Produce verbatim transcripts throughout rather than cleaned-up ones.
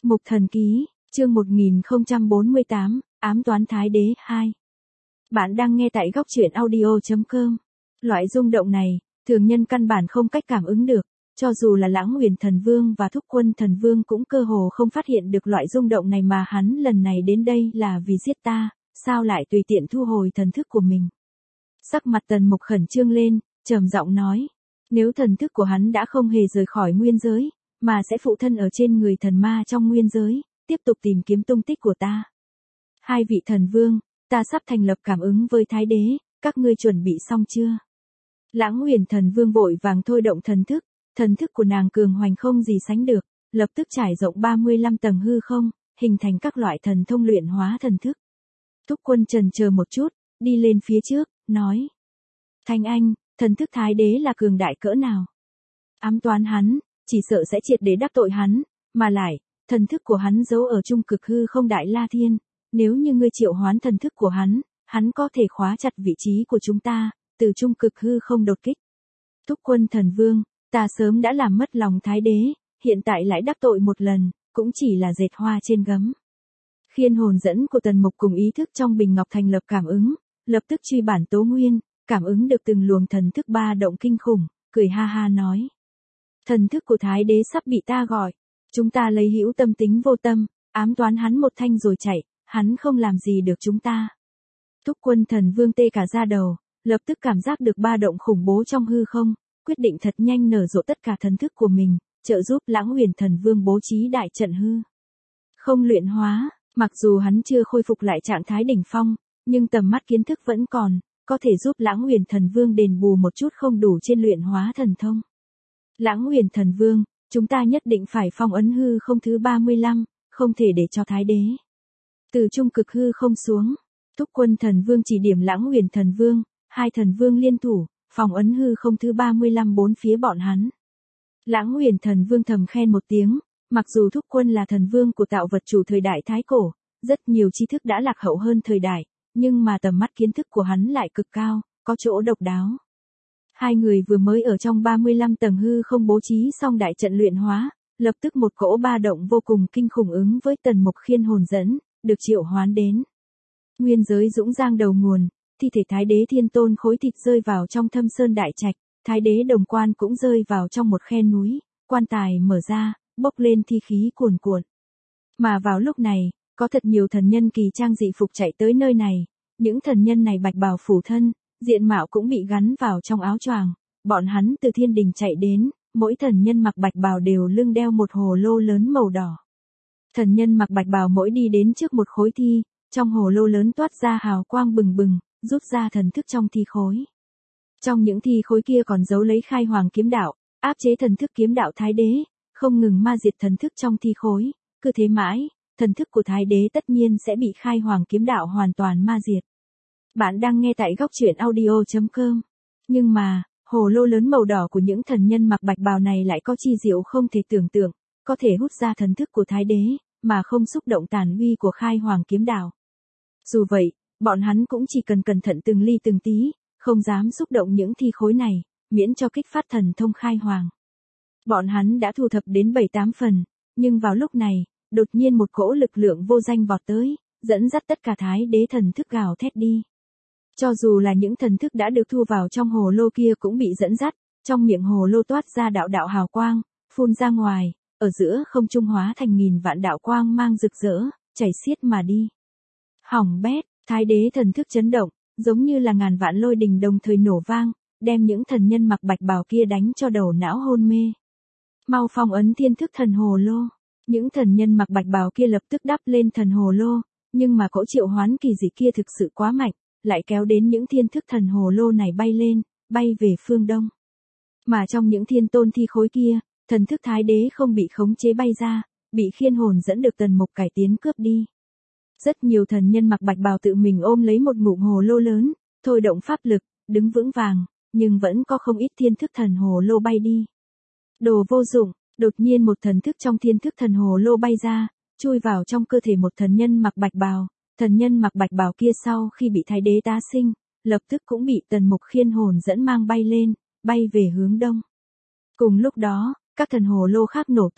Mục Thần Ký, chương một nghìn không trăm bốn mươi tám, Ám toán Thái Đế hai. Bạn đang nghe tại góc truyện audio chấm com. Loại rung động này, thường nhân căn bản không cách cảm ứng được, cho dù là Lãng Uyển Thần Vương và Thúc Quân Thần Vương cũng cơ hồ không phát hiện được loại rung động này, mà hắn lần này đến đây là vì giết ta, sao lại tùy tiện thu hồi thần thức của mình. Sắc mặt Tần Mục khẩn trương lên, trầm giọng nói, nếu thần thức của hắn đã không hề rời khỏi nguyên giới, mà sẽ phụ thân ở trên người thần ma trong nguyên giới, tiếp tục tìm kiếm tung tích của ta. Hai vị thần vương, ta sắp thành lập cảm ứng với Thái Đế, các ngươi chuẩn bị xong chưa? Lãng Uyển Thần Vương vội vàng thôi động thần thức, thần thức của nàng cường hoành không gì sánh được, lập tức trải rộng ba mươi lăm tầng hư không, hình thành các loại thần thông luyện hóa thần thức. Thúc Quân chần chờ một chút, đi lên phía trước, nói: Thanh Anh, thần thức Thái Đế là cường đại cỡ nào? Ám toán hắn, chỉ sợ sẽ triệt để đắc tội hắn, mà lại, thần thức của hắn giấu ở trung cực hư không Đại La Thiên, nếu như ngươi triệu hoán thần thức của hắn, hắn có thể khóa chặt vị trí của chúng ta, từ trung cực hư không đột kích. Thúc Quân Thần Vương, ta sớm đã làm mất lòng Thái Đế, hiện tại lại đắc tội một lần, cũng chỉ là dệt hoa trên gấm. Khiên hồn dẫn của Tần Mục cùng ý thức trong bình ngọc thành lập cảm ứng, lập tức truy bản tố nguyên, cảm ứng được từng luồng thần thức ba động kinh khủng, cười ha ha nói: Thần thức của Thái Đế sắp bị ta gọi, chúng ta lấy hữu tâm tính vô tâm, ám toán hắn một thanh rồi chạy, hắn không làm gì được chúng ta. Thúc Quân Thần Vương tê cả da đầu, lập tức cảm giác được ba động khủng bố trong hư không, quyết định thật nhanh nở rộ tất cả thần thức của mình, trợ giúp Lãng Uyển Thần Vương bố trí đại trận hư không luyện hóa. Mặc dù hắn chưa khôi phục lại trạng thái đỉnh phong, nhưng tầm mắt kiến thức vẫn còn, có thể giúp Lãng Uyển Thần Vương đền bù một chút không đủ trên luyện hóa thần thông. Lãng Uyển Thần Vương, chúng ta nhất định phải phong ấn hư không thứ ba mươi lăm, không thể để cho Thái Đế từ trung cực hư không xuống. Thúc Quân Thần Vương chỉ điểm Lãng Uyển Thần Vương, hai thần vương liên thủ, phong ấn hư không thứ ba mươi lăm bốn phía bọn hắn. Lãng Uyển Thần Vương thầm khen một tiếng, mặc dù Thúc Quân là thần vương của tạo vật chủ thời đại Thái Cổ, rất nhiều tri thức đã lạc hậu hơn thời đại, nhưng mà tầm mắt kiến thức của hắn lại cực cao, có chỗ độc đáo. Hai người vừa mới ở trong ba mươi lăm tầng hư không bố trí xong đại trận luyện hóa, lập tức một cỗ ba động vô cùng kinh khủng ứng với Tần Mục khiên hồn dẫn, được triệu hoán đến. Nguyên giới dũng giang đầu nguồn, thi thể Thái Đế Thiên Tôn khối thịt rơi vào trong Thâm Sơn Đại Trạch, Thái Đế Đồng Quan cũng rơi vào trong một khe núi, quan tài mở ra, bốc lên thi khí cuồn cuộn. Mà vào lúc này, có thật nhiều thần nhân kỳ trang dị phục chạy tới nơi này, những thần nhân này bạch bào phủ thân, diện mạo cũng bị gắn vào trong áo choàng, bọn hắn từ thiên đình chạy đến, mỗi thần nhân mặc bạch bào đều lưng đeo một hồ lô lớn màu đỏ. Thần nhân mặc bạch bào mỗi đi đến trước một khối thi, trong hồ lô lớn toát ra hào quang bừng bừng, rút ra thần thức trong thi khối. Trong những thi khối kia còn giấu lấy khai hoàng kiếm đạo, áp chế thần thức kiếm đạo Thái Đế, không ngừng ma diệt thần thức trong thi khối, cứ thế mãi, thần thức của Thái Đế tất nhiên sẽ bị khai hoàng kiếm đạo hoàn toàn ma diệt. Bạn đang nghe tại góc truyện audio chấm com. Nhưng mà, hồ lô lớn màu đỏ của những thần nhân mặc bạch bào này lại có chi diệu không thể tưởng tượng, có thể hút ra thần thức của Thái Đế, mà không xúc động tàn uy của khai hoàng kiếm đạo. Dù vậy, bọn hắn cũng chỉ cần cẩn thận từng ly từng tí, không dám xúc động những thi khối này, miễn cho kích phát thần thông khai hoàng. Bọn hắn đã thu thập đến bảy tám phần, nhưng vào lúc này, đột nhiên một cỗ lực lượng vô danh vọt tới, dẫn dắt tất cả Thái Đế thần thức gào thét đi. Cho dù là những thần thức đã được thu vào trong hồ lô kia cũng bị dẫn dắt, trong miệng hồ lô toát ra đạo đạo hào quang, phun ra ngoài, ở giữa không trung hóa thành nghìn vạn đạo quang mang rực rỡ, chảy xiết mà đi. Hỏng bét, Thái Đế thần thức chấn động, giống như là ngàn vạn lôi đình đồng thời nổ vang, đem những thần nhân mặc bạch bào kia đánh cho đầu não hôn mê. Mau phong ấn thiên thức thần hồ lô. Những thần nhân mặc bạch bào kia lập tức đắp lên thần hồ lô, nhưng mà cỗ triệu hoán kỳ dị kia thực sự quá mạnh, lại kéo đến những thiên thức thần hồ lô này bay lên, bay về phương đông. Mà trong những thiên tôn thi khối kia, thần thức Thái Đế không bị khống chế bay ra, bị khiên hồn dẫn được Tần Mục cải tiến cướp đi. Rất nhiều thần nhân mặc bạch bào tự mình ôm lấy một ngụm hồ lô lớn, thôi động pháp lực, đứng vững vàng, nhưng vẫn có không ít thiên thức thần hồ lô bay đi. Đồ vô dụng, đột nhiên một thần thức trong thiên thức thần hồ lô bay ra, chui vào trong cơ thể một thần nhân mặc bạch bào. Thần nhân mặc bạch bào kia sau khi bị Thái Đế tá sinh, lập tức cũng bị Tần Mục khiên hồn dẫn mang bay lên, bay về hướng đông. Cùng lúc đó, các thần hồ lô khác nổ tung,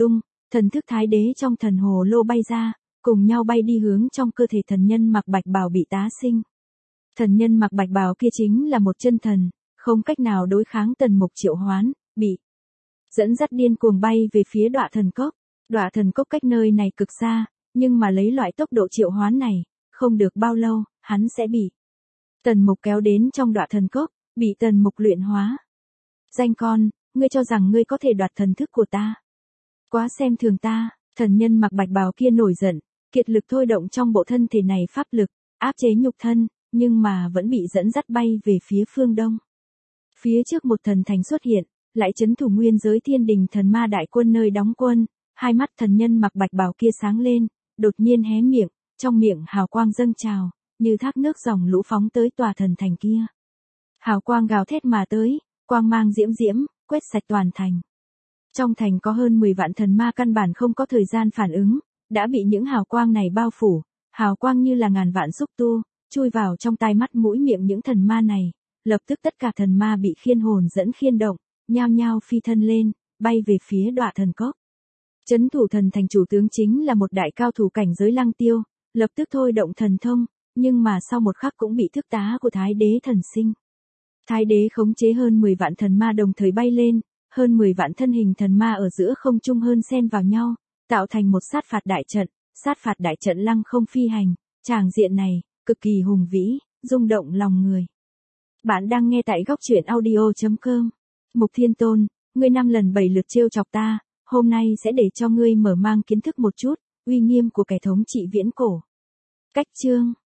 thần thức thái đế trong thần hồ lô bay ra, cùng nhau bay đi hướng trong cơ thể thần nhân mặc bạch bào bị tá sinh. Thần nhân mặc bạch bào kia chính là một chân thần, không cách nào đối kháng Tần Mục triệu hoán, bị dẫn dắt điên cuồng bay về phía Đọa Thần Cốc. Đọa Thần Cốc cách nơi này cực xa, nhưng mà lấy loại tốc độ triệu hoán này, không được bao lâu, hắn sẽ bị Tần Mục kéo đến trong Đọa Thần Cốc, bị Tần Mục luyện hóa. Danh con, ngươi cho rằng ngươi có thể đoạt thần thức của ta? Quá xem thường ta. Thần nhân mặc bạch bào kia nổi giận, kiệt lực thôi động trong bộ thân thể này pháp lực, áp chế nhục thân, nhưng mà vẫn bị dẫn dắt bay về phía phương đông. Phía trước một thần thành xuất hiện, lại trấn thủ nguyên giới thiên đình thần ma đại quân nơi đóng quân, hai mắt thần nhân mặc bạch bào kia sáng lên, đột nhiên hé miệng, trong miệng hào quang dâng trào, như thác nước dòng lũ phóng tới tòa thần thành kia. Hào quang gào thét mà tới, quang mang diễm diễm, quét sạch toàn thành. Trong thành có hơn mười vạn thần ma căn bản không có thời gian phản ứng, đã bị những hào quang này bao phủ, hào quang như là ngàn vạn xúc tu, chui vào trong tai mắt mũi miệng những thần ma này, lập tức tất cả thần ma bị khiên hồn dẫn khiên động, nhao nhao phi thân lên, bay về phía Đọa Thần Cốc. Trấn thủ thần thành chủ tướng chính là một đại cao thủ cảnh giới Lăng Tiêu, lập tức thôi động thần thông, nhưng mà sau một khắc cũng bị thức tá của Thái Đế thần sinh. Thái Đế khống chế hơn mười vạn thần ma đồng thời bay lên, hơn mười vạn thân hình thần ma ở giữa không trung hơn xen vào nhau, tạo thành một sát phạt đại trận, sát phạt đại trận lăng không phi hành, tràng diện này, cực kỳ hùng vĩ, rung động lòng người. Bạn đang nghe tại góc truyện audio chấm com. Mục Thiên Tôn, ngươi năm lần bảy lượt trêu chọc ta, hôm nay sẽ để cho ngươi mở mang kiến thức một chút, uy nghiêm của kẻ thống trị viễn cổ. Cách chương